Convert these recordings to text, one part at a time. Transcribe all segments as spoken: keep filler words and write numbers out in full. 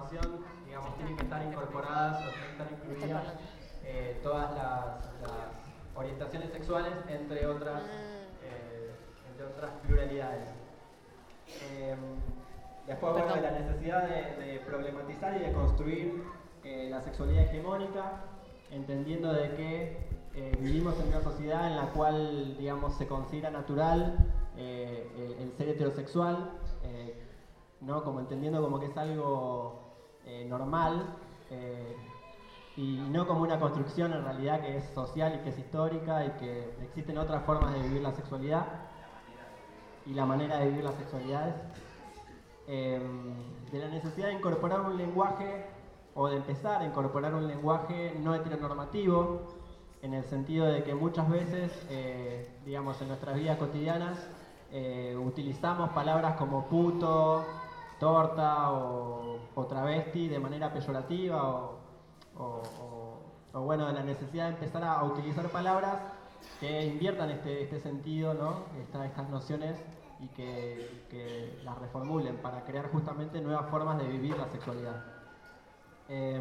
formación, digamos, tienen que estar incorporadas o tienen que estar incluidas eh, todas las, las orientaciones sexuales, entre otras, eh, entre otras pluralidades. Eh, después, bueno, de la necesidad de, de problematizar y de construir eh, la sexualidad hegemónica, entendiendo de que eh, vivimos en una sociedad en la cual, digamos, se considera natural eh, el, el ser heterosexual, eh, ¿no? Como entendiendo como que es algo eh, normal eh, y no como una construcción en realidad que es social y que es histórica y que existen otras formas de vivir la sexualidad y la manera de vivir las sexualidades. Eh, de la necesidad de incorporar un lenguaje o de empezar a incorporar un lenguaje no heteronormativo, en el sentido de que muchas veces, eh, digamos, en nuestras vidas cotidianas eh, utilizamos palabras como puto, torta o, o travesti de manera peyorativa o, o, o, o bueno, de la necesidad de empezar a utilizar palabras que inviertan este, este sentido, ¿no? Esta, estas nociones y que, que las reformulen para crear justamente nuevas formas de vivir la sexualidad. Eh,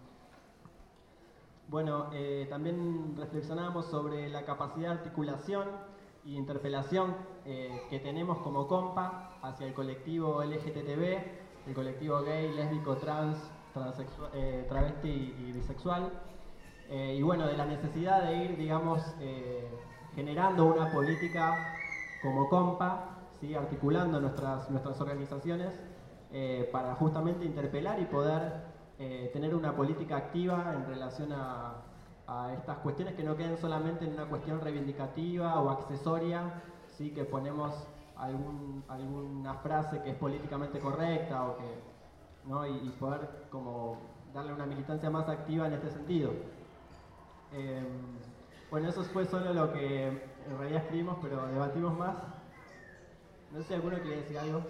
bueno, eh, también reflexionábamos sobre la capacidad de articulación y interpelación eh, que tenemos como compa hacia el colectivo L G B T, el colectivo gay, lésbico, trans, eh, travesti y, y bisexual. Eh, y bueno, de la necesidad de ir, digamos, eh, generando una política como compa, ¿sí? Articulando nuestras, nuestras organizaciones eh, para justamente interpelar y poder eh, tener una política activa en relación a, a estas cuestiones que no queden solamente en una cuestión reivindicativa o accesoria, ¿sí? Que ponemos algún, alguna frase que es políticamente correcta o que, ¿no? y, y poder como darle una militancia más activa en este sentido. Eh, bueno, eso fue solo lo que en realidad escribimos, pero debatimos más. No sé si alguno quiere decir algo.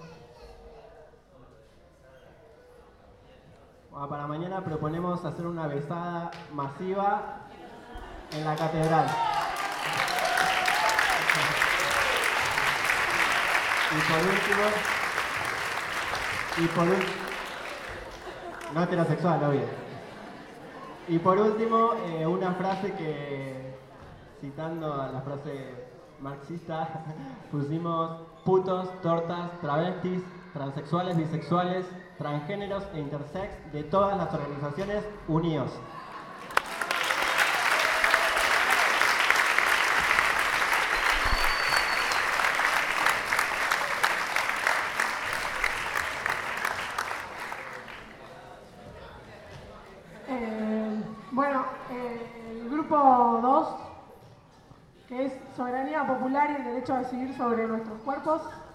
Bueno, para mañana proponemos hacer una besada masiva en la catedral. Y por último, y por último, no heterosexual, obvio. Y por último, eh, una frase que, citando a la frase marxista, pusimos putos, tortas, travestis, transexuales, bisexuales, transgéneros e intersex de todas las organizaciones unidos. Que es soberanía popular y el derecho a decidir sobre nuestros cuerpos.